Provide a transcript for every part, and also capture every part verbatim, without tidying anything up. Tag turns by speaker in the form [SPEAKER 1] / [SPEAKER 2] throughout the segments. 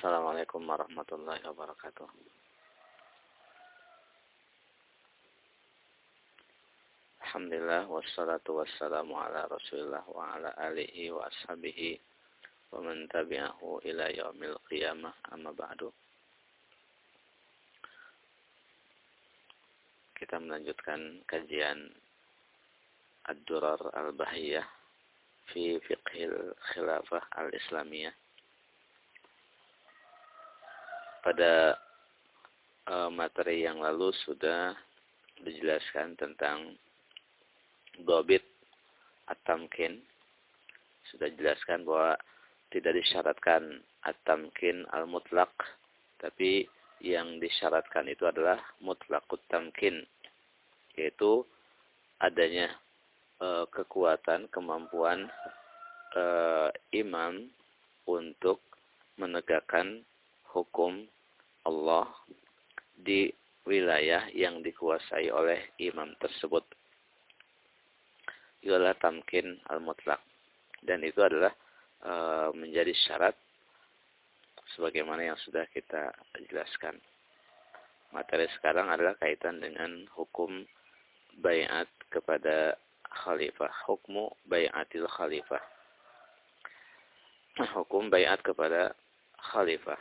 [SPEAKER 1] Assalamualaikum warahmatullahi wabarakatuh. Alhamdulillah wassalatu wassalamu ala Rasulillah wa ala alihi wa ashabihi wa man tabi'ahu ila yaumil qiyamah, amma ba'du. Kita melanjutkan kajian Ad-Durar Al-Bahiyah fi Fiqhil Khilafah Al-Islamiyah. Pada uh, materi yang lalu sudah dijelaskan tentang dhabit at-tamkin. Sudah dijelaskan bahwa tidak disyaratkan at-tamkin al-mutlaq, tapi yang disyaratkan itu adalah mutlaqut tamkin, yaitu adanya uh, kekuatan, kemampuan uh, imam untuk menegakkan hukum Allah di wilayah yang dikuasai oleh imam tersebut. Itu adalah tamkin al-mutlaq. Dan itu adalah e, menjadi syarat sebagaimana yang sudah kita jelaskan. Materi sekarang adalah kaitan dengan hukum bai'at kepada khalifah. Hukmu bai'atil khalifah. Hukum bai'at kepada khalifah.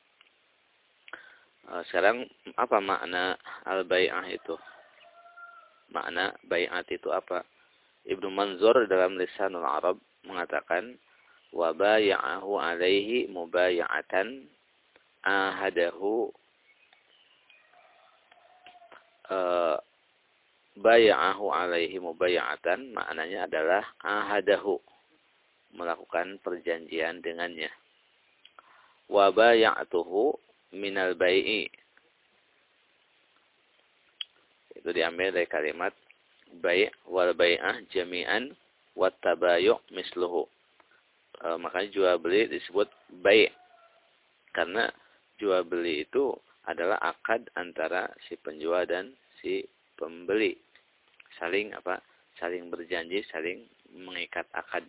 [SPEAKER 1] Sekarang apa makna al-bai'ah itu? Makna bai'at itu apa? Ibnu Manzur dalam Lisanul Arab mengatakan wa bai'ahu alaihi mubaya'atan ahadahu uh, bai'ahu alaihi mubaya'atan, maknanya adalah ahadahu, melakukan perjanjian dengannya. Wa bai'atuhu minal bai'i, itu diambil dari kalimat bai' wal bai'ah jami'an wat tabayu' misluhu. E, makanya jual beli disebut bai' karena jual beli itu adalah akad antara si penjual dan si pembeli, saling apa saling berjanji, saling mengikat akad.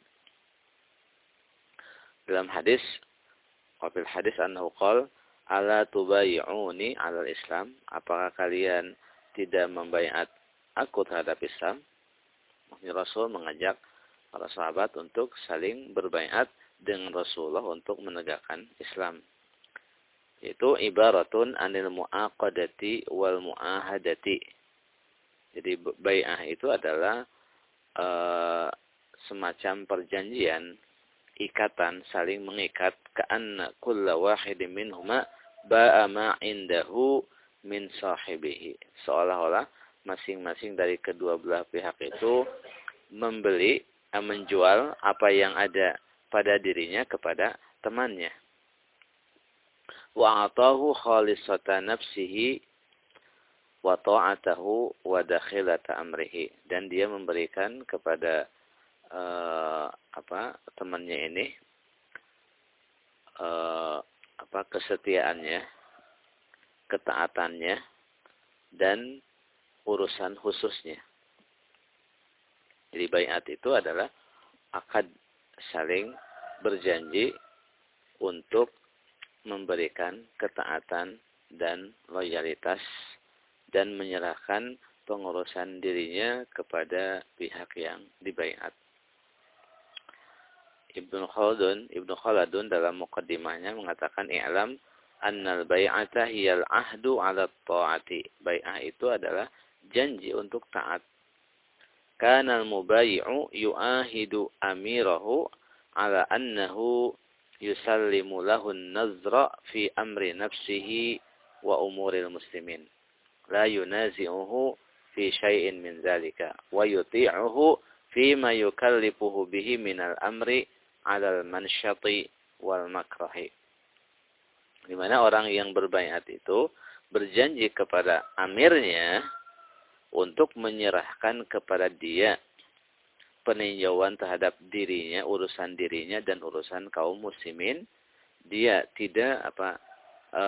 [SPEAKER 1] Dalam hadis, wafil hadis annahu qala ala tubayi'uni alal Islam, apakah kalian tidak membaiat aku terhadap Islam? Rasul mengajak para sahabat untuk saling berbaiat dengan Rasulullah untuk menegakkan Islam. Itu ibaratun anil mu'aqadati wal mu'ahadati. Jadi bai'ah itu adalah uh, semacam perjanjian, ikatan, saling mengikat, ka'anna kulla wahidin minhuma ba'a ma indahu min sahibihi. Seolah-olah masing-masing dari kedua belah pihak itu membeli, menjual apa yang ada pada dirinya kepada temannya. Wa atahu khalisata nafsihi wa ta'atahu wa dakhilata amrihi. Dan dia memberikan kepada uh, apa temannya ini uh, apa kesetiaannya, ketaatannya, dan urusan khususnya. Jadi bai'at itu adalah akad saling berjanji untuk memberikan ketaatan dan loyalitas dan menyerahkan pengurusan dirinya kepada pihak yang dibai'at. Ibnu Khaldun, Ibnu Khaldun dalam muqaddimahnya mengatakan i'lam annal bai'ata hiyal ahdu 'ala ta'ati. Bai'ah itu adalah janji untuk taat. Kana al-mubayi'u yu'ahidu amirahu 'ala annahu yusallimu lahu an-nazra fi amri nafsihi wa umuril muslimin. La yunazi'uhu fi syai'in min dzalika wa yuti'uhu fi ma yukallifuhu bihi minal amri 'alal mansyati wal makrahi. Di mana orang yang berbaiat itu berjanji kepada amirnya untuk menyerahkan kepada dia peninjauan terhadap dirinya, urusan dirinya dan urusan kaum muslimin. Dia tidak apa e,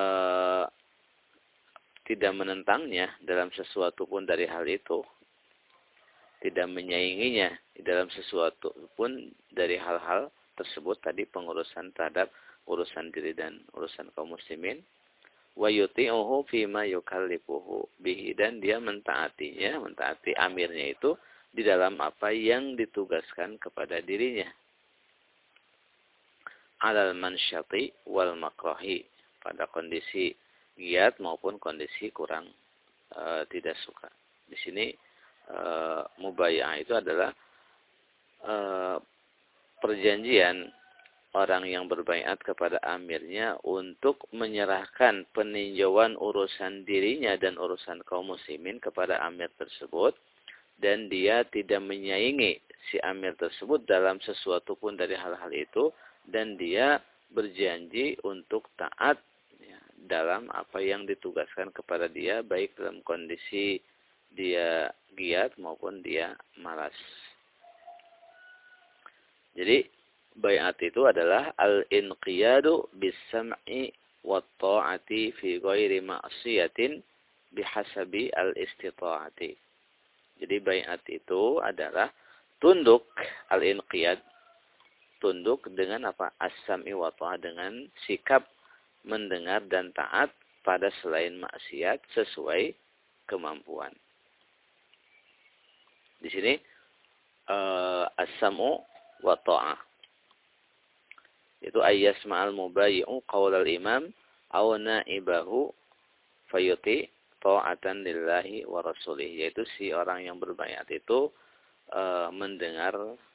[SPEAKER 1] tidak menentangnya dalam sesuatu pun dari hal itu, tidak menyainginya dalam sesuatu pun dari hal-hal tersebut tadi pengurusan terhadap urusan diri dan urusan kaum muslimin. Wa yuti'uhu fima yukallifuhu bihi, dan dia mentaatinya, mentaati amirnya itu di dalam apa yang ditugaskan kepada dirinya. Alal mansyati wal makrahi, pada kondisi giat maupun kondisi kurang e, tidak suka. Di sini e, mubaya'ah itu adalah e, perjanjian orang yang berbaiat kepada amirnya untuk menyerahkan peninjauan urusan dirinya dan urusan kaum muslimin kepada amir tersebut, dan dia tidak menyaingi si amir tersebut dalam sesuatu pun dari hal-hal itu, dan dia berjanji untuk taat ya, dalam apa yang ditugaskan kepada dia, baik dalam kondisi dia giat maupun dia malas. Jadi baiat itu adalah al-inqiyadu bis-sam'i wat-ta'ati fi ghairi ma'siyatin bihasabi al-istita'ati. Jadi baiat itu adalah tunduk, al-inqiyad, tunduk dengan apa? As-sam'i wa ta'ah, dengan sikap mendengar dan taat pada selain maksiat sesuai kemampuan. Di sini uh, as-sam'u wa ta'ah itu ayyasma'al mubayyi'u qaulal imam aw na'ibahu fayuti ta'atan lillahi wa rasulih, yaitu si orang yang berbaiat itu e, mendengar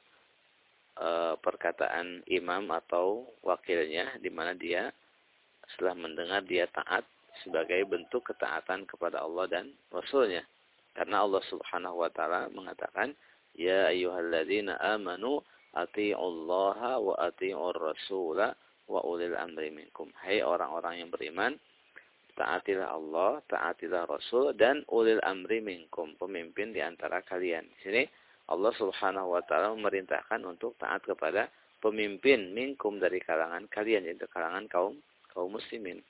[SPEAKER 1] e, perkataan imam atau wakilnya, di mana dia setelah mendengar dia taat sebagai bentuk ketaatan kepada Allah dan Rasulnya. Karena Allah Subhanahu wa taala mengatakan, ya ayyuhalladzina amanu ati'ullaha wa ati'ur rasula wa ulil amri minkum. Hai orang-orang yang beriman, taatilah Allah, taatilah Rasul, dan ulil amri minkum, pemimpin di antara kalian. Di sini Allah Subhanahu wa taala memerintahkan untuk taat kepada pemimpin minkum, dari kalangan kalian, yaitu kalangan kaum kaum muslimin.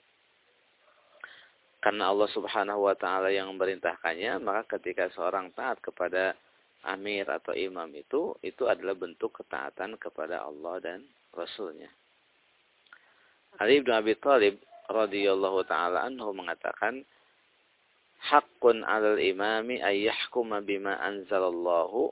[SPEAKER 1] Karena Allah Subhanahu wa taala yang memerintahkannya, maka ketika seorang taat kepada amir atau imam itu, itu adalah bentuk ketaatan kepada Allah dan Rasulnya. Ali bin Abi Thalib radhiyallahu ta'ala anhu mengatakan, haqqun 'alal imami ay yahkuma bima anzalallahu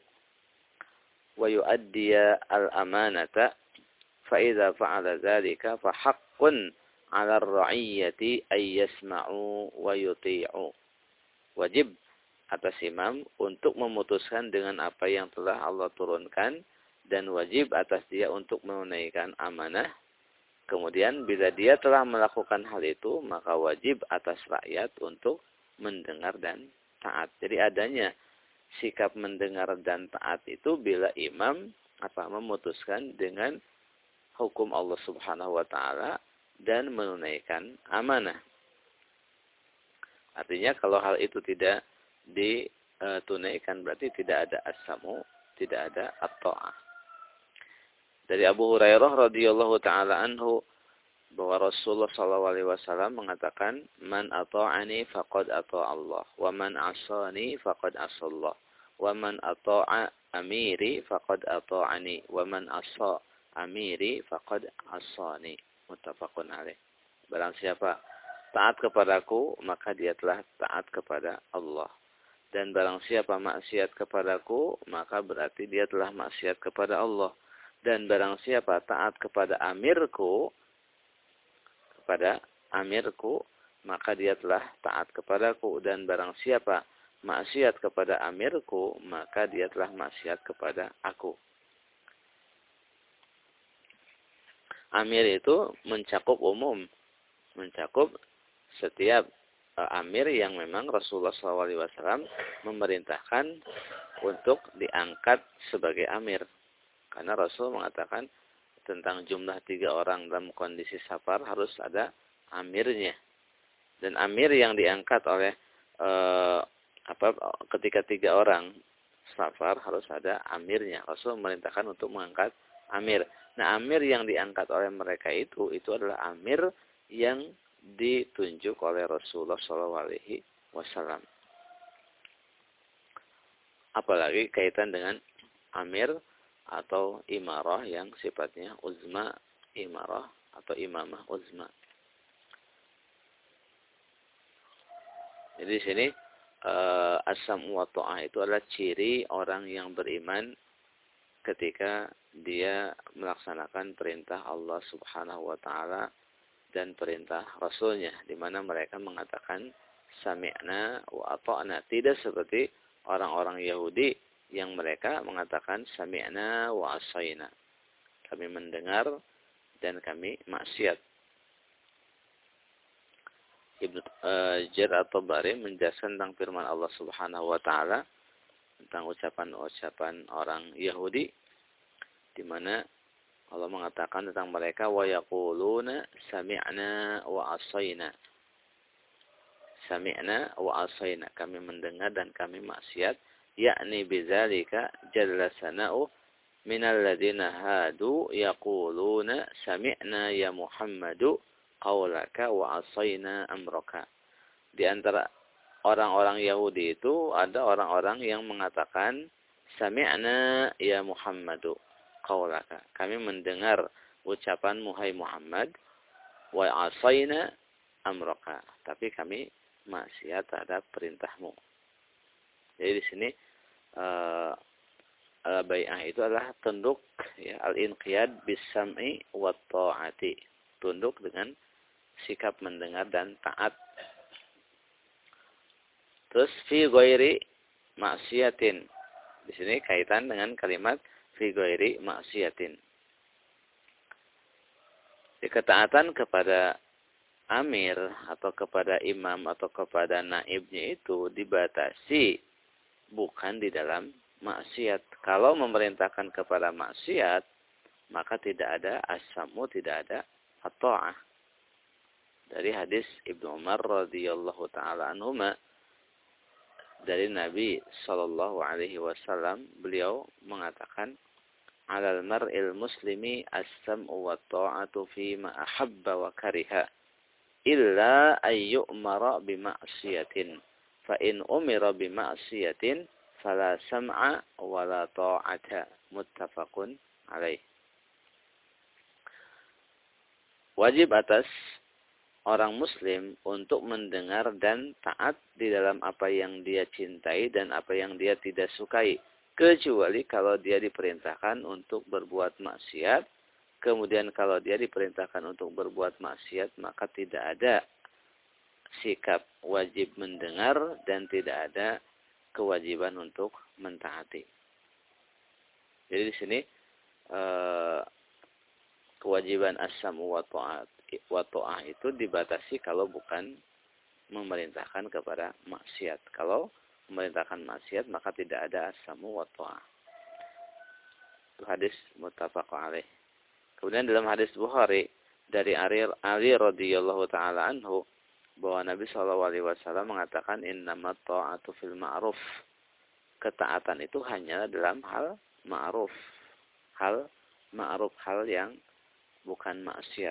[SPEAKER 1] wa yu'addiya al-amanata, fa idza fa'ala dzalika fa haqqun 'alal ra'iyyati ay yasma'u wa yuti'u. Wajib atas imam untuk memutuskan dengan apa yang telah Allah turunkan, dan wajib atas dia untuk menunaikan amanah. Kemudian bila dia telah melakukan hal itu, maka wajib atas rakyat untuk mendengar dan taat. Jadi adanya sikap mendengar dan taat itu bila imam apa memutuskan dengan hukum Allah Subhanahu wa taala dan menunaikan amanah. Artinya kalau hal itu tidak ditunaikan, berarti tidak ada as-samu, tidak ada at-ta'ah. Dari Abu Hurairah radhiyallahu taala anhu bahwa Rasulullah sallallahu alaihi wasallam mengatakan, man ata'ani faqad ata'a Allah, wa man 'asani faqad 'asallah, wa man ata'a amiri faqad ata'ani, wa man 'asa amiri faqad 'asani. Muttafaqun alaih. Barang siapa taat kepadaku, maka dia telah taat kepada Allah. Dan barang siapa maksiat kepadaku, maka berarti dia telah maksiat kepada Allah. Dan barang siapa taat kepada amirku, kepada amirku, maka dia telah taat kepadaku. Dan barang siapa maksiat kepada amirku, maka dia telah maksiat kepada aku. Amir itu mencakup umum, mencakup setiap amir yang memang Rasulullah shallallahu alaihi wasallam memerintahkan untuk diangkat sebagai amir. Karena Rasul mengatakan tentang jumlah tiga orang dalam kondisi safar harus ada amirnya. Dan amir yang diangkat oleh eh, apa ketika tiga orang safar harus ada amirnya. Rasul memerintahkan untuk mengangkat amir. Nah, amir yang diangkat oleh mereka itu itu adalah amir yang ditunjuk oleh Rasulullah shallallahu alaihi wasallam. Apalagi kaitan dengan amir atau imarah yang sifatnya uzma, imarah atau imamah uzma. Jadi di sini uh, as-sam'u wa ta'ah itu adalah ciri orang yang beriman ketika dia melaksanakan perintah Allah Subhanahu wa taala dan perintah Rasulnya, di mana mereka mengatakan sami'na wa ata'na, tidak seperti orang-orang Yahudi yang mereka mengatakan sami'na wa asaina, kami mendengar dan kami maksiat. Ibnu uh, Jarir at-Tabari menjelaskan tentang firman Allah Subhanahu wa taala tentang ucapan-ucapan orang Yahudi, di mana Allah mengatakan tentang mereka wa yaquluna sami'na wa asaina. Sami'na wa asaina, kami mendengar dan kami maksiat, yakni bidzalika jalla sana'u minal ladzina hadu yaquluna sami'na ya Muhammadu qaulaka wa asaina amraka. Di antara orang-orang Yahudi itu ada orang-orang yang mengatakan sami'na ya Muhammadu qaulaka, kami mendengar ucapanmu hai Muhammad, wa asaina amraka, tapi kami maksiat terhadap perintahmu. Jadi di sini uh, al-bai'ah itu adalah tunduk, ya, al-inqiyad bis-sam'i wa ta'ati, tunduk dengan sikap mendengar dan taat. Terus fi ghairi maksiatin. Di sini kaitan dengan kalimat fi ghairi maksiatin. Ketaatan kepada amir atau kepada imam atau kepada naibnya itu dibatasi bukan di dalam maksiat. Kalau memerintahkan kepada maksiat, maka tidak ada as-sam'u, tidak ada at-ta'ah. Dari hadis Ibnu Umar radhiyallahu taala anhuma, dari Nabi sallallahu alaihi wasallam, beliau mengatakan, "Alal mar'il muslimi as-sam'u wa ta'atu fi ma ahabba wa kariha, illa ay yu'mara bi ma'siyatin. Fa in umira bi ma'siyatin fala sam'a wa la ta'ata." Muttafaqun alaih. Wajib atas orang muslim untuk mendengar dan taat di dalam apa yang dia cintai dan apa yang dia tidak sukai, kecuali kalau dia diperintahkan untuk berbuat maksiat. Kemudian kalau dia diperintahkan untuk berbuat maksiat, maka tidak ada sikap wajib mendengar dan tidak ada kewajiban untuk mentaati. Jadi di sini eh, kewajiban as-sam'u wa ta'at wa ta'ah itu dibatasi kalau bukan memerintahkan kepada maksiat. Kalau memerintahkan maksiat, maka tidak ada as-sam'u wa ta'ah. Itu hadis muttafaq alaih. Kemudian dalam hadis Bukhari dari Ali, Ali radhiyallahu taala anhu, bahwa Nabi shallallahu alaihi wasallam mengatakan innamat ta'atu fil ma'ruf. Ketaatan itu hanya dalam hal ma'ruf. Hal ma'ruf, hal yang bukan maksiat.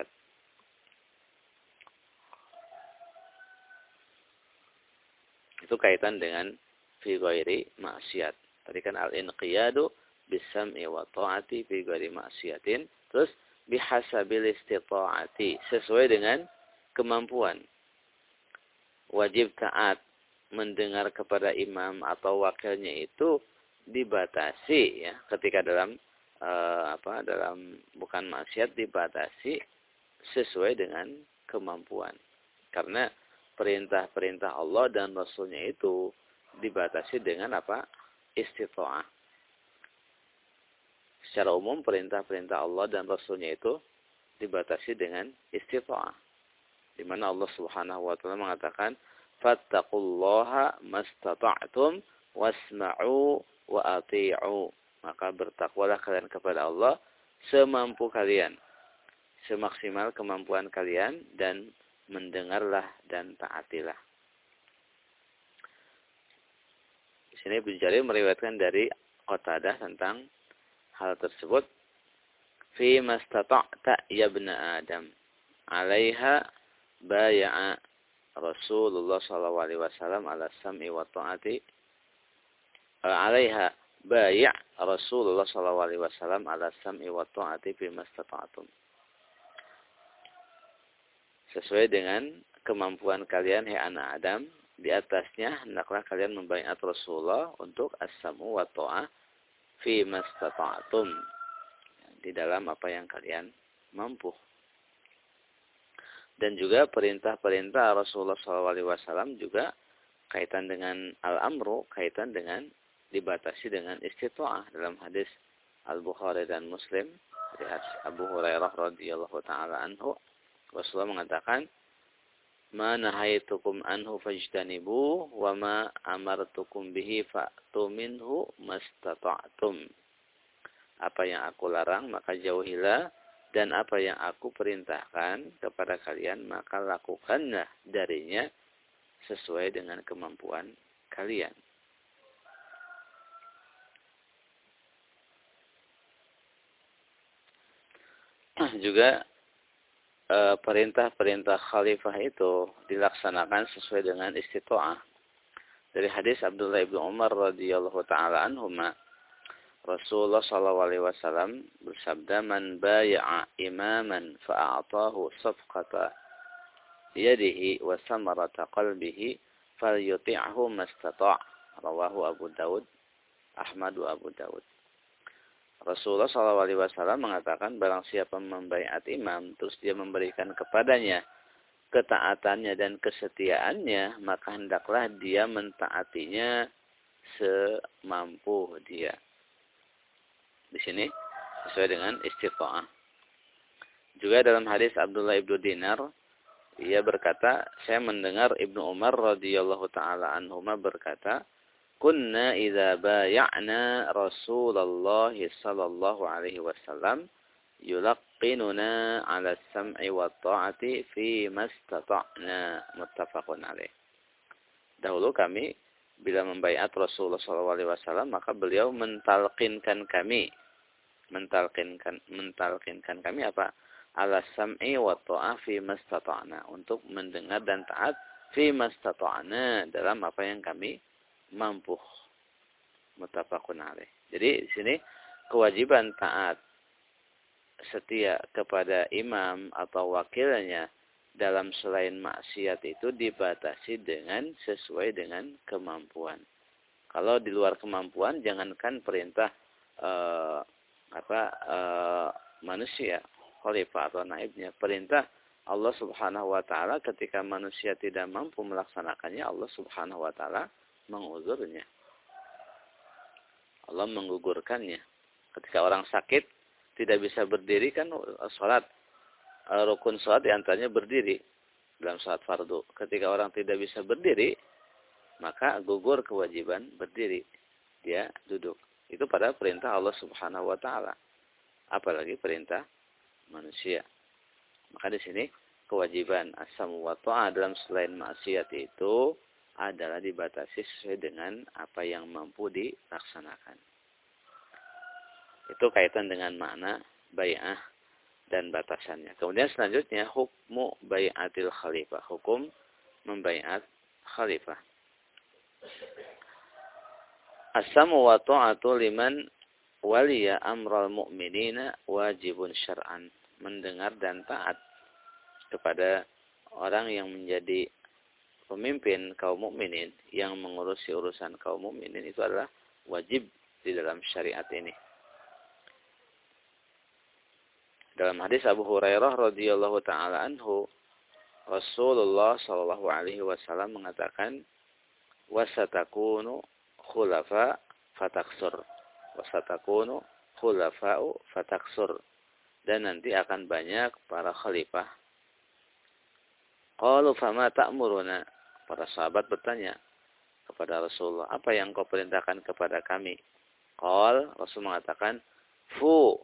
[SPEAKER 1] Itu kaitan dengan fi ghairi maksiat. Tadi kan al-inqiyadu bis-sam'i wa ta'ati fi ghairi maksiatin. Terus bihasabil istita'ati, sesuai dengan kemampuan. Wajib taat mendengar kepada imam atau wakilnya itu dibatasi, ya, ketika dalam uh, apa dalam bukan maksiat, dibatasi sesuai dengan kemampuan. Karena perintah-perintah Allah dan Rasulnya itu dibatasi dengan apa? Istita'ah. Secara umum perintah-perintah Allah dan Rasulnya itu dibatasi dengan istita'ah. Di mana Allah Subhanahu wa taala mengatakan, "Fattaqullaha mastata'tum wasma'u wa ati'u." Maka bertakwalah kalian kepada Allah semampu kalian, semaksimal kemampuan kalian, dan mendengarlah dan taatilah. Di sini Ibnu Jarir meriwayatkan dari Qatadah tentang hal tersebut. Fi mastata'ta ya ibna Adam, 'alaiha baya'a Rasulullah sallallahu alaihi wasallam ala sam'i wa ta'ati. 'Alaiha bay' Rasulullah sallallahu alaihi wasallam ala sam'i wa ta'ati fi mastata'tum. Sesuai dengan kemampuan kalian, hai anak Adam, di atasnya hendaklah kalian membaiat Rasulullah untuk as-sam'u wa ta'ah fi mastata'tum, di dalam apa yang kalian mampu. Dan juga perintah-perintah Rasulullah sallallahu alaihi wasallam juga kaitan dengan al-amru, kaitan dengan dibatasi dengan istita'ah. Dalam hadis Al-Bukhari dan Muslim dari Abu Hurairah radhiyallahu taala anhu, Rasulullah mengatakan, "Ma nahaitukum anhu fajtanibu wa ma amartukum bihi fa'tu minhu mastata'tum." Apa yang aku larang maka jauhilah, dan apa yang aku perintahkan kepada kalian maka lakukanlah darinya sesuai dengan kemampuan kalian. Juga perintah-perintah khalifah itu dilaksanakan sesuai dengan istita'ah. Dari hadis Abdullah bin Umar radhiyallahu taala anhuma, Rasulullah sallallahu alaihi wasallam bersabda, "Man bay'a imaman fa'atahu safqata yadihi wa samarata qalbihi falyuti'hu mastata'." Rawahu Abu Daud, Ahmad wa Abu Daud. Rasulullah sallallahu alaihi wasallam mengatakan, barang siapa membaiat imam terus dia memberikan kepadanya ketaatannya dan kesetiaannya, maka hendaklah dia mentaatinya semampu dia. Di sini sesuai dengan istita'ah. Juga dalam hadis Abdullah ibnu Dinar, ia berkata, saya mendengar Ibnu Umar radhiyallahu taala anhuma berkata, "Kunna idza bay'ana Rasulullah sallallahu alaihi wasallam yulaqqinuna 'ala as-sam'i wa ta'ati fi mastata'na." Muttafaqun alaih. Dahulu kami bila membaiat Rasulullah sallallahu alaihi wasallam, maka beliau mentalqinkan kami, mentalqinkan mentalqinkan kami apa? Ala sam'i wa ta'ah fi mastata'na, untuk mendengar dan taat fi mastata'na, dalam apa yang kami mampu. Muttafaqun alaih. Jadi di sini kewajiban taat setia kepada imam atau wakilnya dalam selain maksiat itu dibatasi dengan sesuai dengan kemampuan. Kalau di luar kemampuan, jangankan perintah eh, apa eh, manusia, khalifah atau naibnya, perintah Allah Subhanahu wa taala ketika manusia tidak mampu melaksanakannya, Allah Subhanahu wa taala menguzurnya. Allah menggugurkannya. Ketika orang sakit tidak bisa berdiri, kan salat, rukun salat diantaranya berdiri dalam salat fardu. Ketika orang tidak bisa berdiri, maka gugur kewajiban berdiri, dia duduk. Itu pada perintah Allah Subhanahu wa taala. Apalagi perintah manusia. Maka di sini kewajiban as-sam'u wa ta'ah dalam selain maksiat itu adalah dibatasi sesuai dengan apa yang mampu dilaksanakan. Itu kaitan dengan makna bai'ah dan batasannya. Kemudian selanjutnya hukmu bai'atil khalifah, hukum membai'at khalifah. As-sam'u wa ta'atu liman waliya amral mu'minina wajibun syar'an. Mendengar dan taat kepada orang yang menjadi pemimpin kaum mukminin, yang mengurusi urusan kaum mukminin, itu adalah wajib di dalam syariat ini. Dalam hadis Abu Hurairah radhiyallahu taala anhu, Rasulullah sallallahu alaihi wasallam mengatakan, "Wasatakunu khulafa fataksur." Wasatakunu khulafa'u fataksur. Dan nanti akan banyak para khalifah. Qalu fama ta'muruna? Para sahabat bertanya kepada Rasulullah, apa yang kau perintahkan kepada kami? Qal, Rasul mengatakan, fu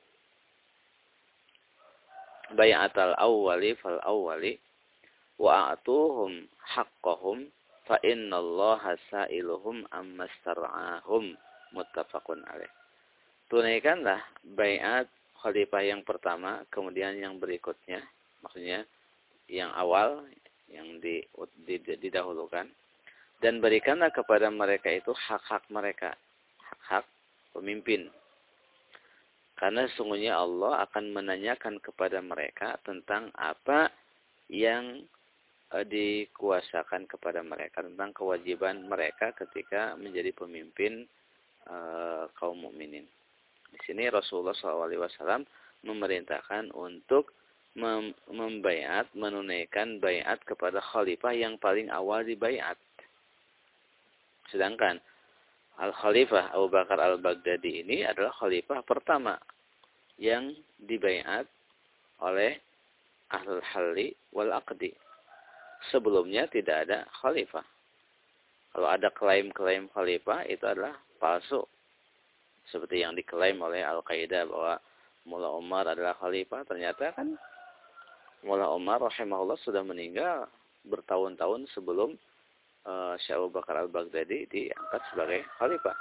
[SPEAKER 1] bai'atal awwali fal awwali wa a'tuhum haqqahum fa innallaha sa'iluhum amma star'ahum. Muttafaqun alaih. Tunaikanlah bai'at khalifah yang pertama, kemudian yang berikutnya, maksudnya yang awal, yang di, di, didahulukan, dan berikanlah kepada mereka itu hak-hak mereka, hak-hak pemimpin. Karena sesungguhnya Allah akan menanyakan kepada mereka tentang apa yang eh, dikuasakan kepada mereka, tentang kewajiban mereka ketika menjadi pemimpin eh, kaum mukminin. Di sini Rasulullah shallallahu alaihi wasallam memerintahkan untuk mem membaiat, menunaikan baiat kepada khalifah yang paling awal dibaiat. Sedangkan Al-Khalifah Abu Bakar Al-Baghdadi ini adalah khalifah pertama yang dibaiat oleh Ahlul Halli wal Aqdi. Sebelumnya tidak ada khalifah. Kalau ada klaim-klaim khalifah itu adalah palsu. Seperti yang diklaim oleh Al-Qaeda bahwa Mullah Umar adalah khalifah. Ternyata kan Mullah Umar rahimahullah sudah meninggal bertahun-tahun sebelum Uh, Syekh Abu Bakar Al-Baghdadi diangkat sebagai khalifah.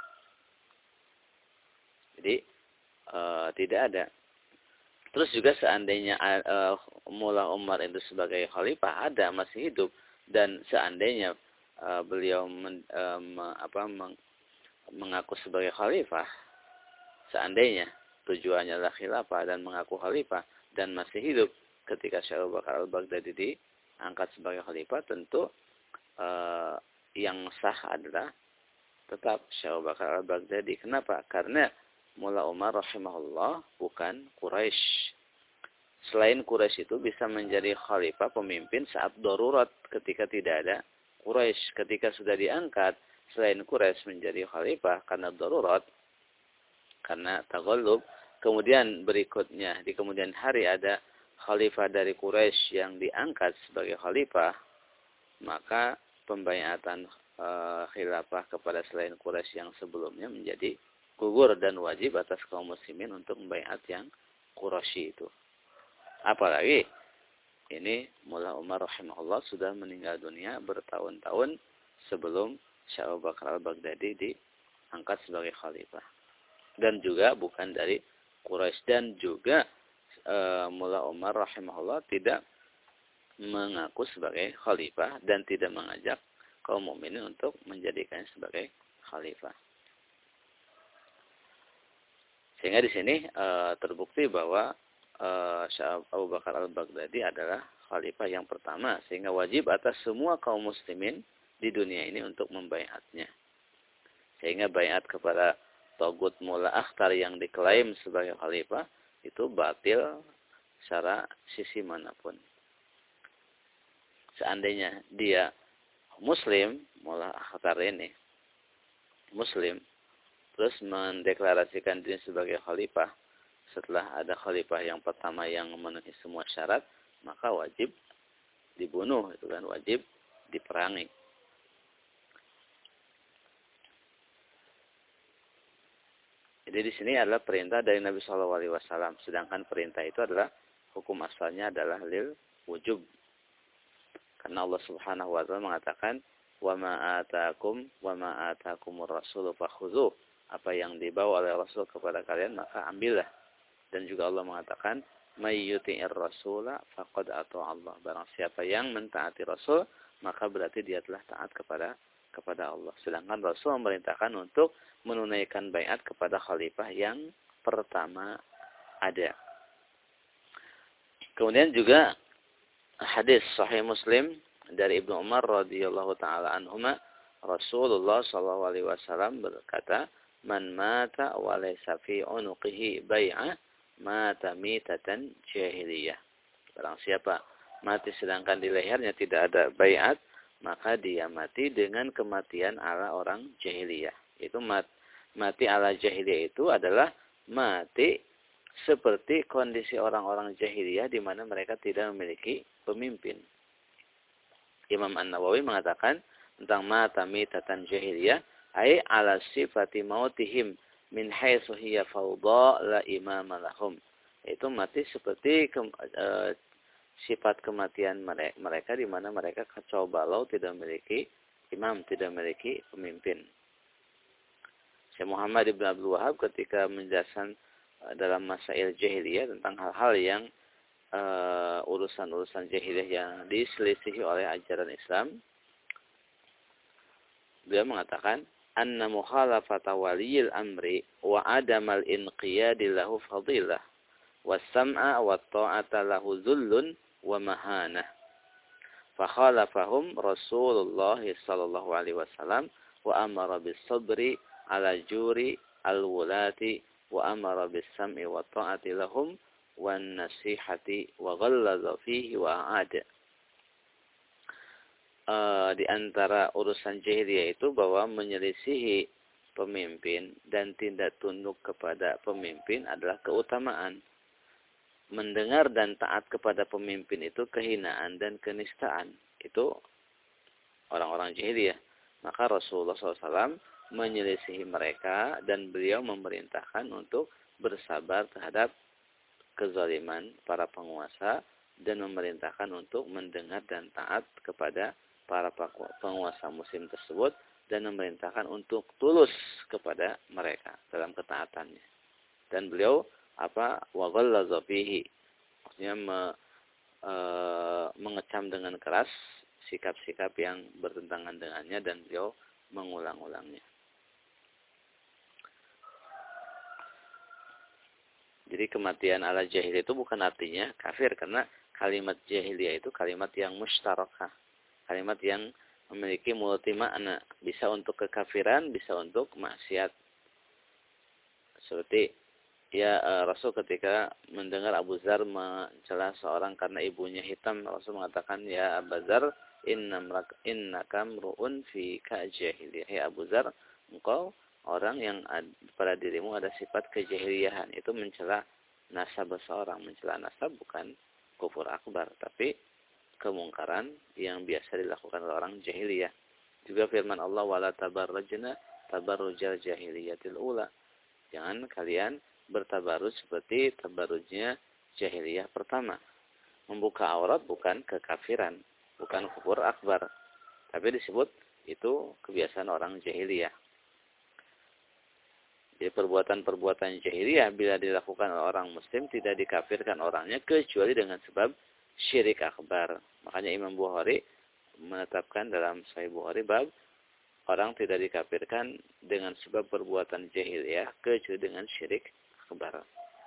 [SPEAKER 1] Jadi uh, tidak ada. Terus juga seandainya uh, Mullah Umar itu sebagai khalifah ada, masih hidup, dan seandainya uh, beliau men, uh, me, apa, meng, mengaku sebagai khalifah, seandainya tujuannya adalah khilafah dan mengaku khalifah dan masih hidup ketika Syekh Abu Bakar Al-Baghdadi diangkat sebagai khalifah, tentu Uh, yang sah adalah tetap Syekh Abu Bakar Al-Baghdadi. Kenapa? Karena Mullah Umar rahimahullah bukan Quraisy. Selain Quraisy itu bisa menjadi khalifah pemimpin saat darurat ketika tidak ada Quraisy. Ketika sudah diangkat selain Quraisy menjadi khalifah karena darurat, karena taghallub, kemudian berikutnya di kemudian hari ada khalifah dari Quraisy yang diangkat sebagai khalifah, maka pembaiatan e, khilafah kepada selain Quraisy yang sebelumnya menjadi gugur dan wajib atas kaum muslimin untuk membaiat yang Quraisy itu. Apalagi ini Mullah Umar rahimahullah sudah meninggal dunia bertahun-tahun sebelum Syekh Abu Bakar Al-Baghdadi diangkat sebagai khalifah. Dan juga bukan dari Quraisy, dan juga e, Mullah Umar rahimahullah tidak mengaku sebagai khalifah dan tidak mengajak kaum mukminin untuk menjadikannya sebagai khalifah. Sehingga di sini e, terbukti bahwa e, Syekh Abu Bakar Al-Baghdadi adalah khalifah yang pertama, sehingga wajib atas semua kaum muslimin di dunia ini untuk membaiatnya. Sehingga baiat kepada Togut Mullah Akhtar yang diklaim sebagai khalifah itu batil secara sisi manapun. Seandainya dia muslim, Mullah Akhtar ini muslim, terus mendeklarasikan diri sebagai khalifah setelah ada khalifah yang pertama yang memenuhi semua syarat, maka wajib dibunuh, itu kan, wajib diperangi. Jadi di sini adalah perintah dari Nabi Shallallahu Alaihi Wasallam, sedangkan perintah itu adalah hukum asalnya adalah lil wujub. Karena Allah Subhanahu wa taala mengatakan, "Wa ma ataakum wa ma ataakumur rasulu fakhudhuh." Apa yang dibawa oleh Rasul kepada kalian maka ambillah. Dan juga Allah mengatakan, "May yuti'ir rasula faqad ata'a Allah." Barang siapa yang mentaati Rasul, maka berarti dia telah taat kepada kepada Allah. Sedangkan Rasul memerintahkan untuk menunaikan baiat kepada khalifah yang pertama ada. Kemudian juga hadis Sahih Muslim dari Ibnu Umar radhiyallahu taala anhuma, Rasulullah sallallahu alaihi wasallam berkata, "Man mata wa laysa fi unuqihi bai'ah, mata mitatan jahiliyah." Barang siapa mati sedangkan di lehernya tidak ada baiat, maka dia mati dengan kematian ala orang jahiliyah. Itu mat, mati ala jahiliyah itu adalah mati seperti kondisi orang-orang jahiliyah di mana mereka tidak memiliki pemimpin. Imam An-Nawawi mengatakan tentang mata mitatan jahiliyah, ay ala sifati mautihim min haitsu hiya fawdha la imama lahum. Itu mati seperti ke, e, sifat kematian mereka, mereka di mana mereka kacau balau, tidak memiliki imam, tidak memiliki pemimpin. Syekh Muhammad Ibn Abdul Wahab ketika menjelaskan dalam masail jahiliyah tentang hal-hal yang urusan-urusan uh, jahiliyah yang diselisihi oleh ajaran Islam, beliau mengatakan anna mukhalafata waliyil amri wa adamal inqiyadi lahu fadilah was-sam'a wat-ta'ata lahu dhullun wa mahanah. Fakhalafahum Rasulullah sallallahu alaihi wasallam wa amara bis-sabri ala juri al-wulati wa amara bis-sam'i wat-ta'ati lahum wan nasihati wa ghallaza fihi wa a'ada. Uh, di antara urusan jahiliyah itu bahwa menyelisihi pemimpin dan tidak tunduk kepada pemimpin adalah keutamaan. Mendengar dan taat kepada pemimpin itu kehinaan dan kenistaan. Itu orang-orang jahiliyah. Maka Rasulullah shallallahu alaihi wasallam menyelisihi mereka dan beliau memerintahkan untuk bersabar terhadap kezaliman para penguasa dan memerintahkan untuk mendengar dan taat kepada para penguasa muslim tersebut dan memerintahkan untuk tulus kepada mereka dalam ketaatannya. Dan beliau apa wa ghallaza fihi, maksudnya me, e, mengecam dengan keras sikap-sikap yang bertentangan dengannya dan beliau mengulang-ulangnya. Jadi kematian ala jahiliyah itu bukan artinya kafir, karena kalimat jahiliyah itu kalimat yang mustarakah. Kalimat yang memiliki multi makna. Bisa untuk kekafiran, bisa untuk maksiat. Seperti ya Rasul ketika mendengar Abu Dzar mencela seorang karena ibunya hitam, Rasul mengatakan, ya Abu Dzar, innaka mru'un fika jahiliyah. Ya Abu Dzar, engkau orang yang ada, pada dirimu ada sifat kejahiliyahan. Itu mencela nasab seseorang. Mencela nasab bukan kufur akbar, tapi kemungkaran yang biasa dilakukan oleh orang jahiliyah. Juga firman Allah, wala tabarrajna tabarrujal jahiliyatil ula. Jangan kalian bertabarruj seperti tabarrujnya jahiliyah pertama. Membuka aurat bukan kekafiran, bukan kufur akbar, tapi disebut itu kebiasaan orang jahiliyah. Jadi perbuatan-perbuatan jahiliyah bila dilakukan oleh orang muslim tidak dikafirkan orangnya kecuali dengan sebab syirik akbar. Makanya Imam Bukhari menetapkan dalam Sahih Bukhari bab orang tidak dikafirkan dengan sebab perbuatan jahiliyah kecuali dengan syirik akbar.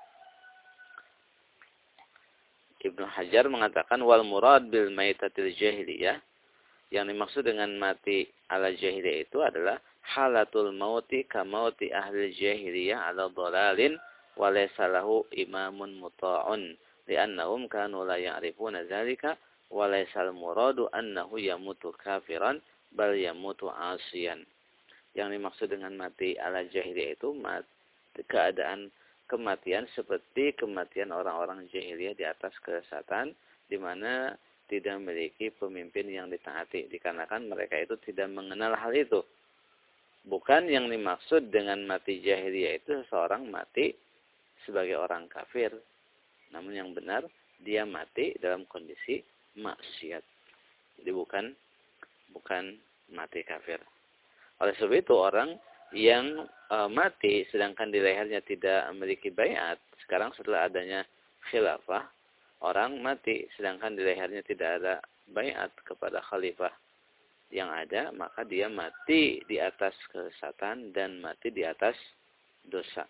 [SPEAKER 1] Ibnu Hajar mengatakan wal murad bil maitatil jahiliyah, yang dimaksud dengan mati ala jahiliyah itu adalah halatul mauti ka mauti ahli jahiliyah ala dhalalin wa laysa lahu imamun muta'un li'annahum kanu la ya'rifuna dzalika wa laysal muradu annahu yamutu kafiran bal yamutu asiyan. Yang dimaksud dengan mati ala jahiliyah itu mati, keadaan kematian seperti kematian orang-orang jahiliyah di atas kesesatan, di mana tidak memiliki pemimpin yang ditaati dikarenakan mereka itu tidak mengenal hal itu. Bukan yang dimaksud dengan mati jahiliyah itu seseorang mati sebagai orang kafir. Namun yang benar dia mati dalam kondisi maksiat. Jadi bukan bukan mati kafir. Oleh sebab itu orang yang e, mati sedangkan di lehernya tidak memiliki baiat, sekarang setelah adanya khilafah, orang mati sedangkan di lehernya tidak ada baiat kepada khalifah yang ada, maka dia mati di atas kesesatan dan mati di atas dosa.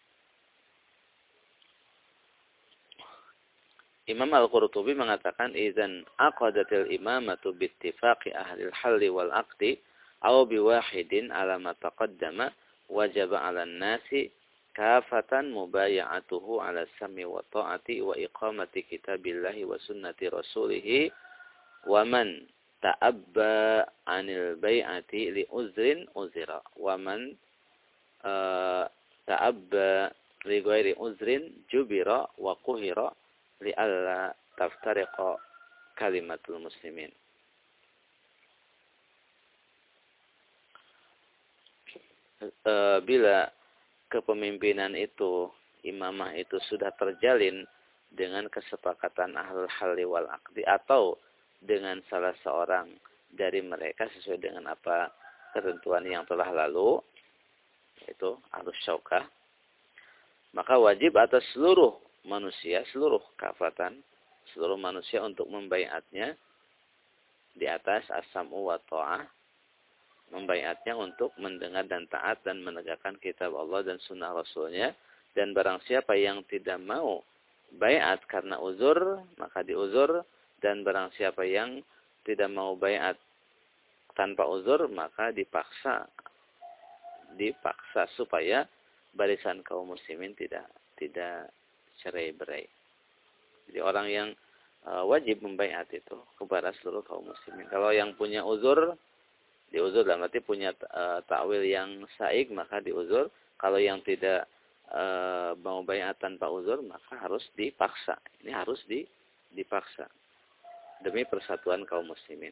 [SPEAKER 1] Imam Al-Qurtubi mengatakan idzan aqadatil imamatu bittifaqi ahli al-halli wal aqdi aw biwahidin ala ma taqaddama wajaba 'alan nasi kafatan mubaya'atuhu 'ala sam'i wa ta'ati wa iqamati kitabillahi wa sunnati rasulih wa man ta'abba 'anil bai'ati li uzrin uzira wa man uh, ta'abba li ghairi uzrin jubira wa quhira li'alla taftariqa kalimatul muslimin. E, bila kepemimpinan itu, imamah itu sudah terjalin dengan kesepakatan ahlul halli wal aqdi atau dengan salah seorang dari mereka sesuai dengan apa ketentuan yang telah lalu, yaitu ahlus syaukah, maka wajib atas seluruh manusia, seluruh kafatan, seluruh manusia untuk membaiatnya di atas as-sam'u wa ta'ah, membaiatnya untuk mendengar dan taat dan menegakkan kitab Allah dan sunnah Rasulnya. Dan barang siapa yang tidak mau baiat karena uzur, maka diuzur. Dan barang siapa yang tidak mau baiat tanpa uzur, maka dipaksa. Dipaksa supaya barisan kaum muslimin tidak tidak cerai-berai. Jadi orang yang uh, wajib membaiat itu kepada seluruh kaum muslimin. Kalau yang punya uzur, diuzur dalam arti punya uh, takwil yang saik, maka diuzur. Kalau yang tidak uh, mau baiat tanpa uzur, maka harus dipaksa. Ini harus di, dipaksa demi persatuan kaum muslimin.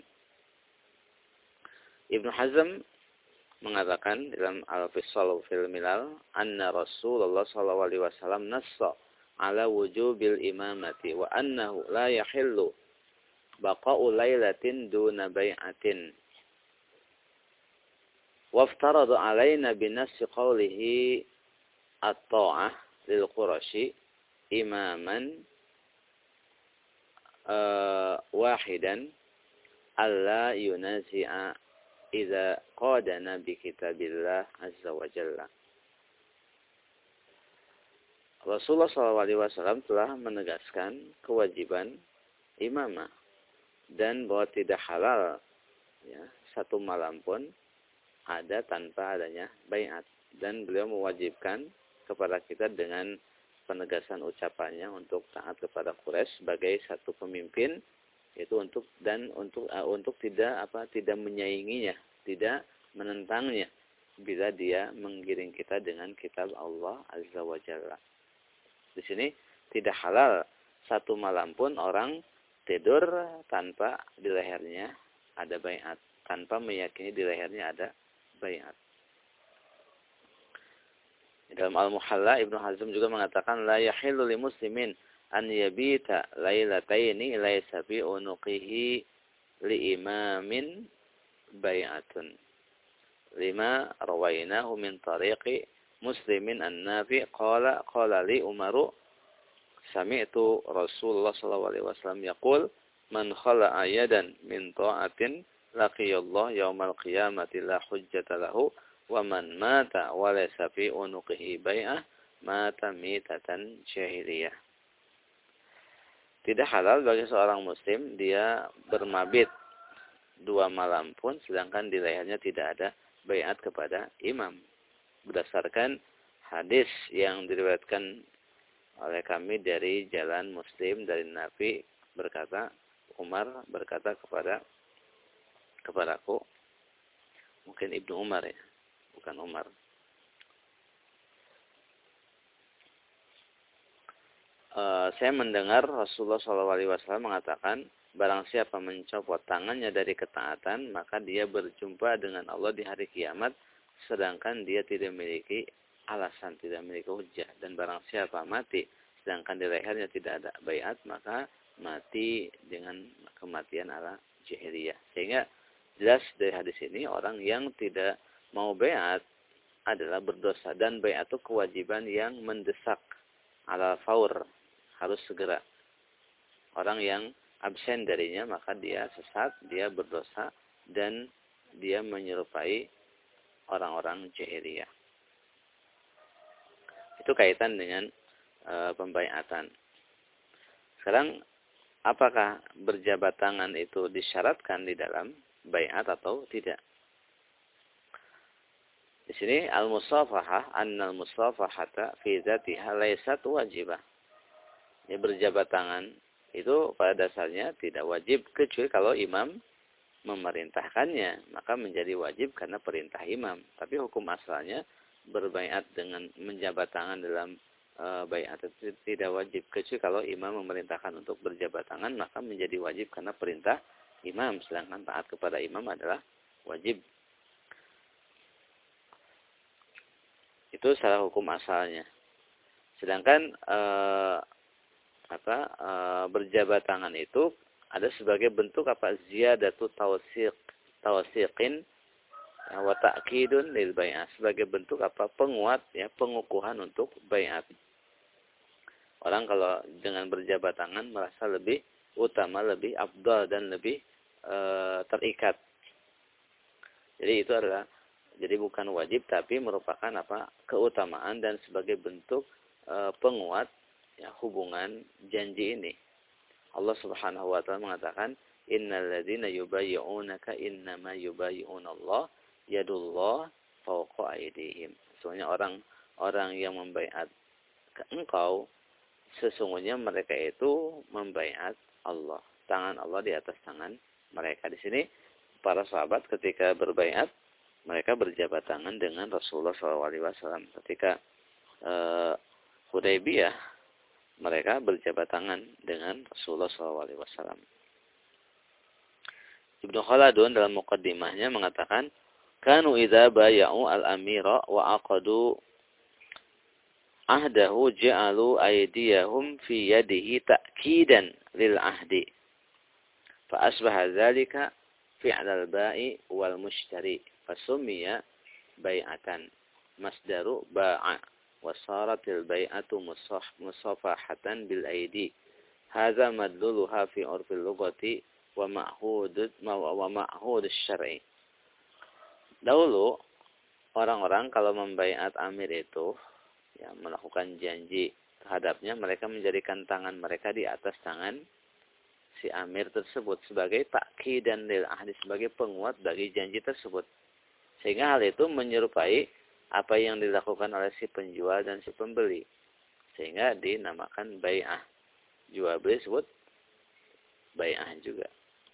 [SPEAKER 1] Ibnu Hazm mengatakan dalam Al-Fisal fil Milal, anna Rasulullah sallallahu alaihi wasallam nassa ala wujubil imamati wa annahu la yahillu baqa'u lailatin duna bai'atin. Waftarada alaina binassi qawlihi at-ta'ah lil Qurashi imaman uh, wahidan alla yunazi'a idza qadana bi kitabillah azza wa jalla. Rasulullah shallallahu alaihi wasallam telah menegaskan kewajiban imamah dan bahwa tidak halal ya, satu malam pun ada tanpa adanya baiat, dan beliau mewajibkan kepada kita dengan penegasan ucapannya untuk taat kepada Quraisy sebagai satu pemimpin, itu untuk dan untuk uh, untuk tidak apa tidak menyainginya, tidak menentangnya bila dia menggiring kita dengan kitab Allah azza wa jalla. Di sini tidak halal satu malam pun orang tidur tanpa di lehernya ada baiat, tanpa meyakini di lehernya ada baiat. Dalam Al-Muhalla Ibnu Hazm juga mengatakan la yahillu li muslimin an yabita lailataini laysa fi unuqihi li imamin bai'atun. Lima rawainahu min tariqi Muslimin an-Nafi qala qala li Umaru sami'tu Rasulullah sallallahu alaihi wasallam yaqul man khala'a yadan min ta'atin laqiyallahu yaumal qiyamati la hujjata lahu wa man mata wa laysa fi unuqihi bai'ah mata mitatan jahiliyah. Tidak halal bagi seorang muslim dia bermabit dua malam pun sedangkan di lehernya tidak ada baiat kepada imam. Berdasarkan hadis yang diriwayatkan oleh kami dari jalan Muslim dari Nabi berkata, Umar berkata kepada kepadaku, mungkin Ibnu Umar ya, bukan Umar. Uh, saya mendengar Rasulullah shallallahu alaihi wasallam mengatakan, barang siapa mencopot tangannya dari ketaatan, maka dia berjumpa dengan Allah di hari kiamat, sedangkan dia tidak memiliki alasan, tidak memiliki hujah. Dan barang siapa mati, sedangkan di lehernya tidak ada baiat, maka mati dengan kematian ala jahiliyah. Sehingga jelas dari hadis ini, orang yang tidak mau baiat adalah berdosa. Dan baiat itu kewajiban yang mendesak ala faur, harus segera. Orang yang absen darinya, maka dia sesat, dia berdosa, dan dia menyerupai orang-orang jahiliyah. Itu kaitan dengan e, pembaiatan. Sekarang, apakah berjabat tangan itu disyaratkan di dalam baiat atau tidak? Di sini al-musafahah, annal musafahata fi dzatiha laysat wajibah. Ya, berjabat tangan itu pada dasarnya tidak wajib kecuali kalau imam memerintahkannya, maka menjadi wajib karena perintah imam. Tapi hukum asalnya berbaiat dengan menjabat tangan dalam e, baiat itu tidak wajib kecuali kalau imam memerintahkan untuk berjabat tangan, maka menjadi wajib karena perintah imam. Sedangkan taat kepada imam adalah wajib. Itu secara hukum asalnya. Sedangkan e, apa e, berjabat tangan itu ada sebagai bentuk apa ziyadatu tawsiq tawsiqin wa ta'kidun lil bai'ah, sebagai bentuk apa penguat ya pengukuhan untuk bai'at. Orang kalau dengan berjabat tangan merasa lebih utama, lebih afdal dan lebih e, terikat. Jadi itu adalah jadi bukan wajib tapi merupakan apa? Keutamaan dan sebagai bentuk e, penguat ya, hubungan janji ini. Allah Subhanahu wa taala mengatakan, "Innal ladzina yubayyi'unaka innama yubayyi'unallah yadullah fawqa aydihim." Sesungguhnya orang-orang yang membaiat ke engkau, sesungguhnya mereka itu membaiat Allah. Tangan Allah di atas tangan mereka. Di sini para sahabat ketika berbaiat, mereka berjabat tangan dengan Rasulullah shallallahu alaihi wasallam. Ketika uh, Hudaybiyah, mereka berjabat tangan dengan Rasulullah shallallahu alaihi wasallam. Ibnu Khaldun dalam muqaddimahnya mengatakan, "Kanu idza bay'u al-amira wa aqadu ahdahu ja'alu aydiyahum fi yadihi ta'kidan lil ahdi. Fa asbaha dzalika fi'l al-ba'i wal mushtari fasummiya bai'atan masdaru ba'a wa saratil bai'atu musafahatan bil aidi. Hadza madluluha fi 'urfil lughati wa ma'hud wa ma'hud asy-syar'i." Dahulu orang-orang kalau membaiat amir itu ya, melakukan janji terhadapnya, mereka menjadikan tangan mereka di atas tangan si amir tersebut sebagai takkid dan lil ahdi, sebagai penguat bagi janji tersebut. Sehingga hal itu menyerupai apa yang dilakukan oleh si penjual dan si pembeli. Sehingga dinamakan bai'ah. Jual beli disebut bai'ah juga.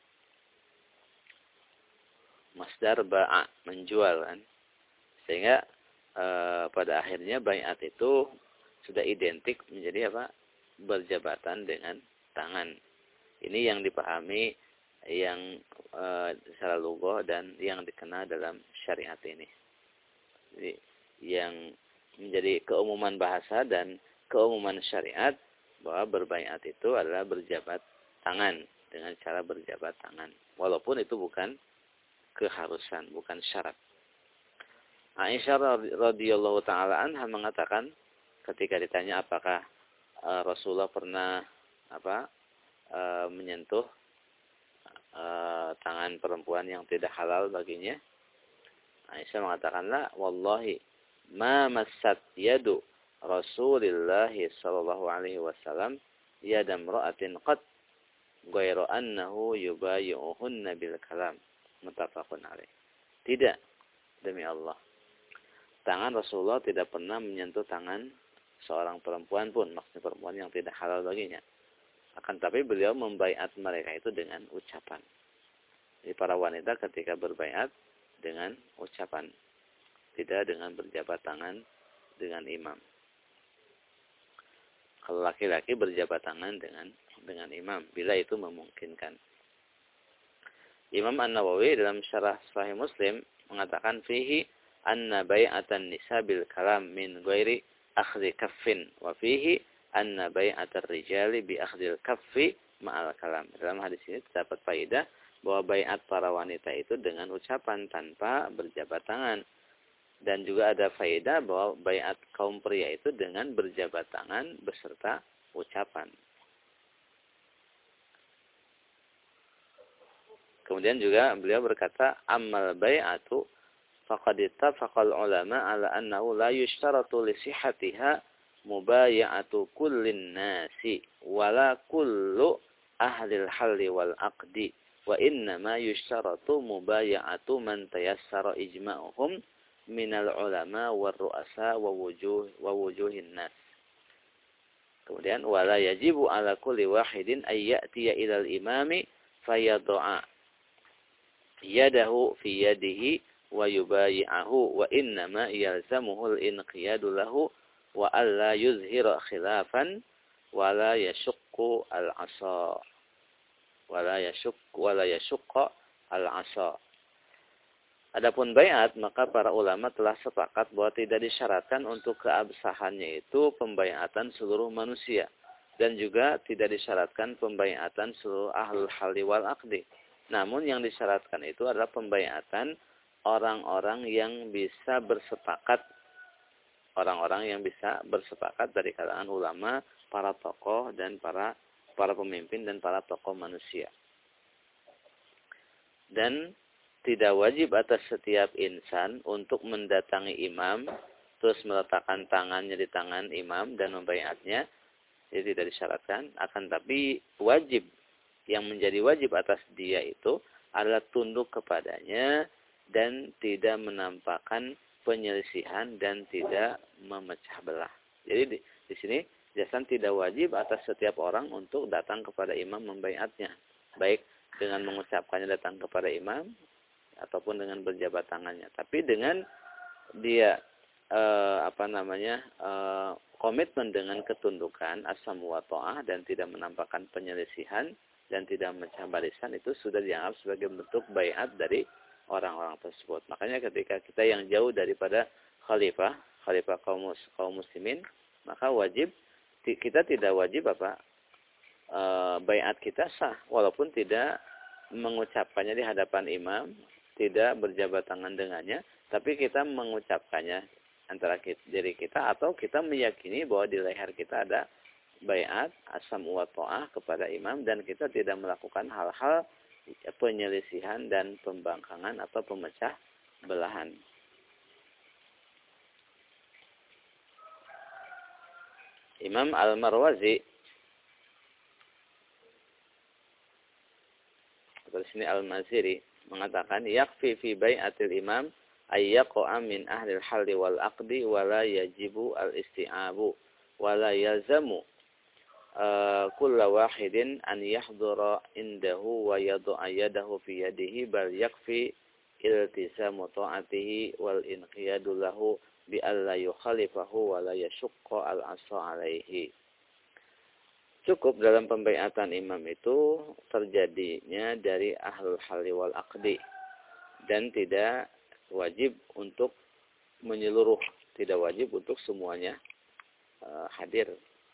[SPEAKER 1] Masdar ba'a, menjual kan. Sehingga E, pada akhirnya baiat itu sudah identik menjadi apa? Berjabatan dengan tangan. Ini yang dipahami yang e, secara lughah dan yang dikenal dalam syariat ini. Jadi yang menjadi keumuman bahasa dan keumuman syariat bahwa berbaiat itu adalah berjabat tangan dengan cara berjabat tangan. Walaupun itu bukan keharusan, bukan syarat. Aisyah radhiyallahu taala anha mengatakan ketika ditanya apakah uh, Rasulullah pernah apa uh, menyentuh uh, tangan perempuan yang tidak halal baginya, Aisyah mengatakan, la wallahi ma massat yadu Rasulillah sallallahu alaihi wasallam yada imra'atin qad ghairu annahu yubayyi'uhunna bil kalam, muttafaqun alaih. Tidak, demi Allah, tangan Rasulullah tidak pernah menyentuh tangan seorang perempuan pun, maksudnya perempuan yang tidak halal baginya. Akan tapi beliau membaiat mereka itu dengan ucapan. Jadi para wanita ketika berbaiat dengan ucapan, tidak dengan berjabat tangan dengan imam. Kalau laki-laki berjabat tangan dengan dengan imam, bila itu memungkinkan. Imam An-Nawawi dalam syarah Sahih Muslim mengatakan fihi anna bai'atan nisa bil kalam min ghairi akhdhi kaffin wa fihi anna bai'atar rijali bi akhdhil kaffi ma'al kalam. Dalam hadis ini terdapat faedah bahwa baiat para wanita itu dengan ucapan tanpa berjabat tangan, dan juga ada faedah bahwa baiat kaum pria itu dengan berjabat tangan beserta ucapan. Kemudian juga beliau berkata, ammal bai'atu faqad ittafaqal ulama ala annahu la yushtaratu li sihhatiha mubaya'atu kullin nasi wala kullu ahlil halli wal aqdi wa inna ma yushtaratu mubaya'atu man tayassara ijma'uhum minal ulama war ru'asa wa wujuh wa wujuhin nas. Kemudian wala yajibu ala kulli wahidin ay ya'tiya ilal imami fayad'a yadahu fi yadihi wa yubayi'ahu wa innama yalzamuhu al-inqiyadu lahu wa alla yuzhira khilafan wa la yashukku al-asa wa la yashukku wa la yashukka al-asa. Adapun baiat, maka para ulama telah sepakat bahwa tidak disyaratkan untuk keabsahannya itu pembaiatan seluruh manusia, dan juga tidak disyaratkan pembaiatan seluruh ahlul halli wal aqdi. Namun yang disyaratkan itu adalah pembaiatan orang-orang yang bisa bersepakat, orang-orang yang bisa bersepakat dari kalangan ulama, para tokoh dan para para pemimpin dan para tokoh manusia. Dan tidak wajib atas setiap insan untuk mendatangi imam, terus meletakkan tangannya di tangan imam dan membaiatnya. Jadi tidak disyaratkan. Akan tapi wajib, yang menjadi wajib atas dia itu adalah tunduk kepadanya dan tidak menampakkan penyelisihan dan tidak memecah belah. Jadi di, di sini jelaskan tidak wajib atas setiap orang untuk datang kepada imam membaiatnya. Baik dengan mengucapkannya datang kepada imam ataupun dengan berjabat tangannya. Tapi dengan dia eh, apa namanya eh, komitmen dengan ketundukan as-sam'u wa tha'ah dan tidak menampakkan penyelisihan dan tidak memecah barisan, itu sudah dianggap sebagai bentuk baiat dari orang-orang tersebut. Makanya ketika kita yang jauh daripada khalifah, khalifah kaum, kaum muslimin, maka wajib kita tidak wajib apa e, baiat kita sah walaupun tidak mengucapkannya di hadapan imam, tidak berjabat tangan dengannya, tapi kita mengucapkannya antara kita, diri kita, atau kita meyakini bahwa di leher kita ada baiat as-sam'u wa tha'ah kepada imam dan kita tidak melakukan hal-hal penyelisihan dan pembangkangan atau pemecah belahan. Imam Al-Marwazi atau di sini Al-Maziri mengatakan yakfi fi bai'atil imam ay yaqa'a min ahli al-halli wal aqdi wa la yajibu al-isti'abu wa la yalzamu uh, kulla wahidin an yahdura indahu wa yad'a yadahu fi yadihi bal yakfi iltizamu ta'atihi wal inqiyadu lahu bi alla yukhalifahu wa la yashqa al-asa alaihi. Cukup dalam pembaiatan imam itu terjadinya dari ahlul halli wal aqdi dan tidak wajib untuk menyeluruh, tidak wajib untuk semuanya uh, hadir.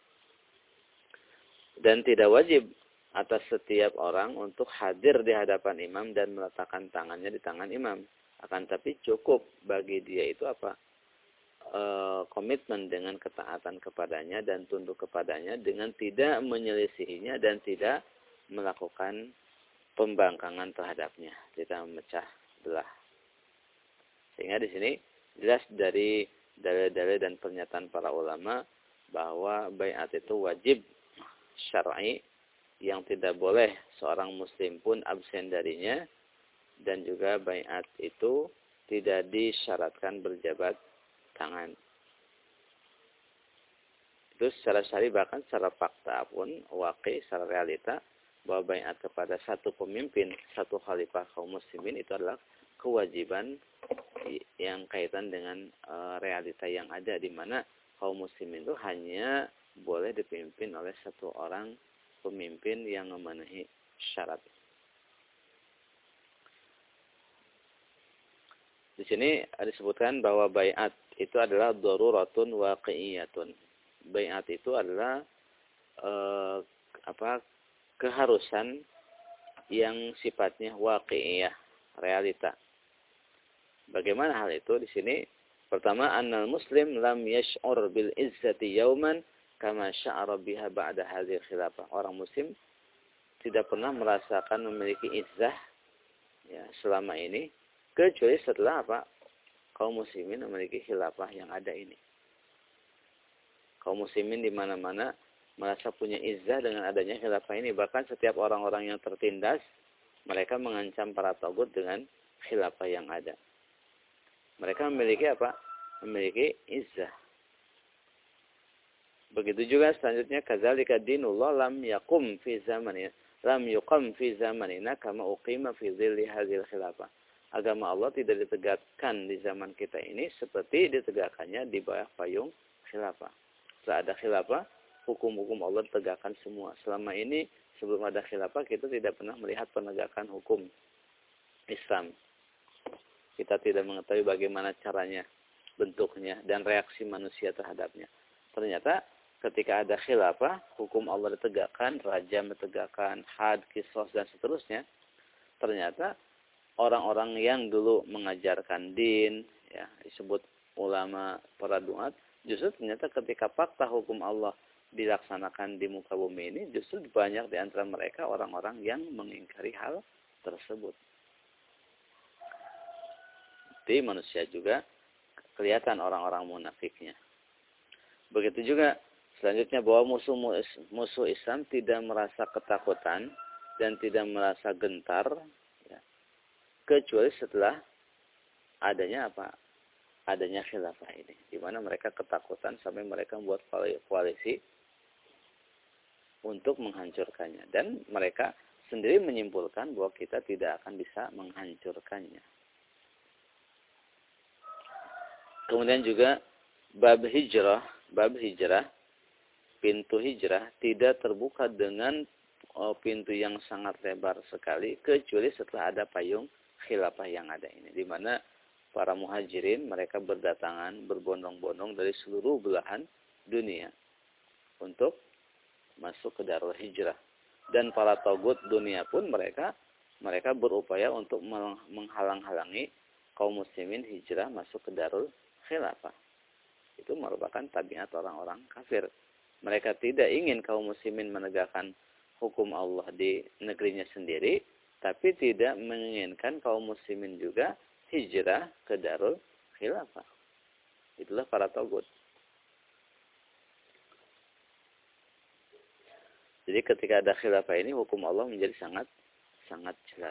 [SPEAKER 1] Dan tidak wajib atas setiap orang untuk hadir di hadapan imam dan meletakkan tangannya di tangan imam. Akan tapi cukup bagi dia itu apa? E, komitmen dengan ketaatan kepadanya dan tunduk kepadanya dengan tidak menyelisihinya dan tidak melakukan pembangkangan terhadapnya, tidak memecah belah. Sehingga di sini jelas dari dalil-dalil dan pernyataan para ulama bahwa baiat itu wajib syar'i yang tidak boleh seorang muslim pun absen darinya, dan juga baiat itu tidak disyaratkan berjabat tangan. Itu secara syar'i bahkan secara fakta pun waqi, secara realita bahwa baiat kepada satu pemimpin, satu khalifah kaum muslimin itu adalah kewajiban yang kaitan dengan uh, realita yang ada, di mana kaum muslimin itu hanya boleh dipimpin oleh satu orang pemimpin yang memenuhi syarat. Di sini disebutkan bahwa baiat itu adalah daruratun waqi'iyatun. Baiat itu adalah eh, apa keharusan yang sifatnya waqi'iyah, realita. Bagaimana hal itu? Di sini pertama, annal muslim lam yash'ur bil izzati yauman kama sya'ara biha ba'da hadhihi khilafah. Orang muslim tidak pernah merasakan memiliki izzah ya selama ini kecuali setelah apa? Kaum muslimin memiliki khilafah yang ada ini. Kaum muslimin di mana-mana merasa punya izzah dengan adanya khilafah ini. Bahkan setiap orang-orang yang tertindas, mereka mengancam para tagut dengan khilafah yang ada. Mereka memiliki apa? Memiliki izzah. Begitu juga selanjutnya, kadzalika dinullah lam yaqum fi zamanina, lam yuqam fi zamanina kama uqima fi dhilli hadhil khilafah. Agama Allah tidak ditegakkan di zaman kita ini seperti ditegakkannya di bawah payung khilafah. Setelah ada khilafah, hukum-hukum Allah ditegakkan semua. Selama ini sebelum ada khilafah kita tidak pernah melihat penegakan hukum Islam. Kita tidak mengetahui bagaimana caranya, bentuknya, dan reaksi manusia terhadapnya. Ternyata ketika ada khilafah, hukum Allah ditegakkan, raja ditegakkan, had, kisos, dan seterusnya. Ternyata orang-orang yang dulu mengajarkan din, ya, disebut ulama para duat, justru ternyata ketika fakta hukum Allah dilaksanakan di muka bumi ini, justru banyak di antara mereka orang-orang yang mengingkari hal tersebut. terbukti manusia juga kelihatan orang-orang munafiknya. Begitu juga selanjutnya bahwa musuh musuh Islam tidak merasa ketakutan dan tidak merasa gentar, ya, kecuali setelah adanya apa? Adanya khilafah ini, di mana mereka ketakutan sampai mereka membuat koalisi untuk menghancurkannya, dan mereka sendiri menyimpulkan bahwa kita tidak akan bisa menghancurkannya. Kemudian juga bab hijrah, bab hijrah, pintu hijrah tidak terbuka dengan oh, pintu yang sangat lebar sekali kecuali setelah ada payung khilafah yang ada ini, di mana para muhajirin mereka berdatangan berbondong-bondong dari seluruh belahan dunia untuk masuk ke Darul Hijrah, dan para tagut dunia pun mereka mereka berupaya untuk menghalang-halangi kaum muslimin hijrah masuk ke Darul Khilafah. Itu merupakan tabiat orang-orang kafir. Mereka tidak ingin kaum muslimin menegakkan hukum Allah di negerinya sendiri, tapi tidak menginginkan kaum muslimin juga hijrah ke Darul Khilafah. Itulah para tagut. Jadi ketika ada khilafah ini, hukum Allah menjadi sangat sangat jelas.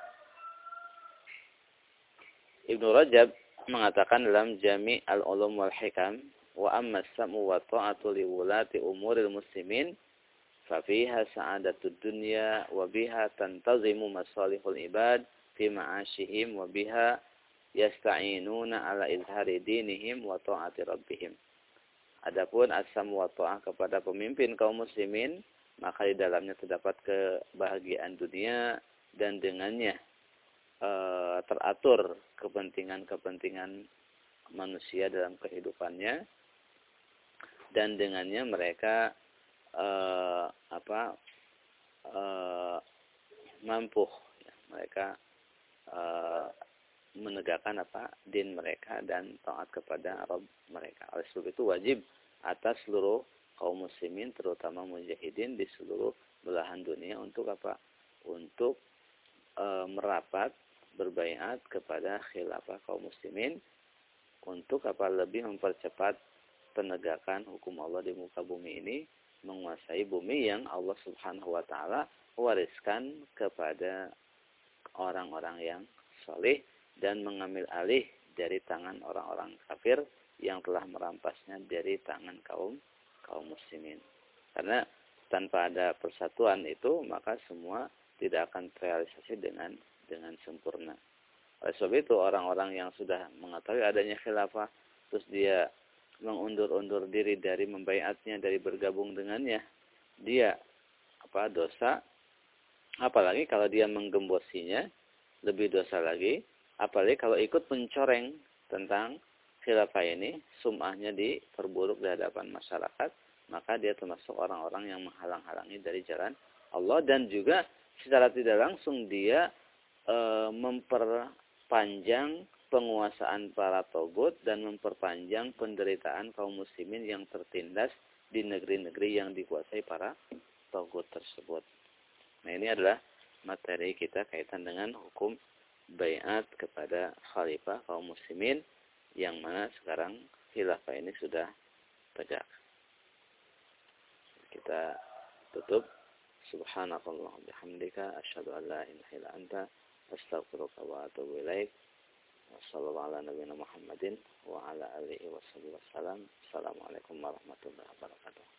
[SPEAKER 1] Ibnu Rajab mengatakan dalam Jami' al-Ulum wal Hikam, wa amma as-sam'u wa ta'atu li wulati umuril muslimin fa fiha sa'adatud dunya wa biha tantazimu masalihul ibad fi ma'ashihim wa biha yasta'inuna ala izhari dinihim wa ta'ati rabbihim. Adapun as-sam wa ta'ah kepada pemimpin kaum muslimin, maka di dalamnya terdapat kebahagiaan dunia dan dengannya e, teratur kepentingan-kepentingan manusia dalam kehidupannya, dan dengannya mereka e, apa e, mampu ya, mereka e, menegakkan apa din mereka dan taat kepada Rabb mereka. Oleh sebab itu wajib atas seluruh kaum muslimin, terutama mujahidin di seluruh belahan dunia, untuk apa? Untuk e, merapat berbaiat kepada khilafah kaum muslimin, untuk apa? Lebih mempercepat penegakan hukum Allah di muka bumi ini, menguasai bumi yang Allah Subhanahu wa taala wariskan kepada orang-orang yang saleh, dan mengambil alih dari tangan orang-orang kafir yang telah merampasnya dari tangan kaum kaum muslimin. Karena tanpa ada persatuan itu, maka semua tidak akan terrealisasi dengan dengan sempurna. Oleh sebab itu orang-orang yang sudah mengetahui adanya khilafah, terus dia mengundur-undur diri dari membaiatnya, dari bergabung dengannya, dia apa dosa. Apalagi kalau dia menggembosinya, lebih dosa lagi. Apalagi kalau ikut mencoreng tentang khilafah ini, sum'ahnya diperburuk di hadapan masyarakat, maka dia termasuk orang-orang yang menghalang-halangi dari jalan Allah, dan juga secara tidak langsung dia e, memperpanjang penguasaan para togut dan memperpanjang penderitaan kaum muslimin yang tertindas di negeri-negeri yang dikuasai para togut tersebut. Nah, ini adalah materi kita kaitan dengan hukum baiat kepada khalifah kaum muslimin, yang mana sekarang khilafah ini sudah tegak. Kita tutup. Subhanakallah bihamdika asyhadu an la ilaha illa anta astaghfiruka wa atubu ilaik. Wassallallahu ala nabiyina Muhammadin wa ala alihi wasallam. Assalamualaikum warahmatullahi wabarakatuh.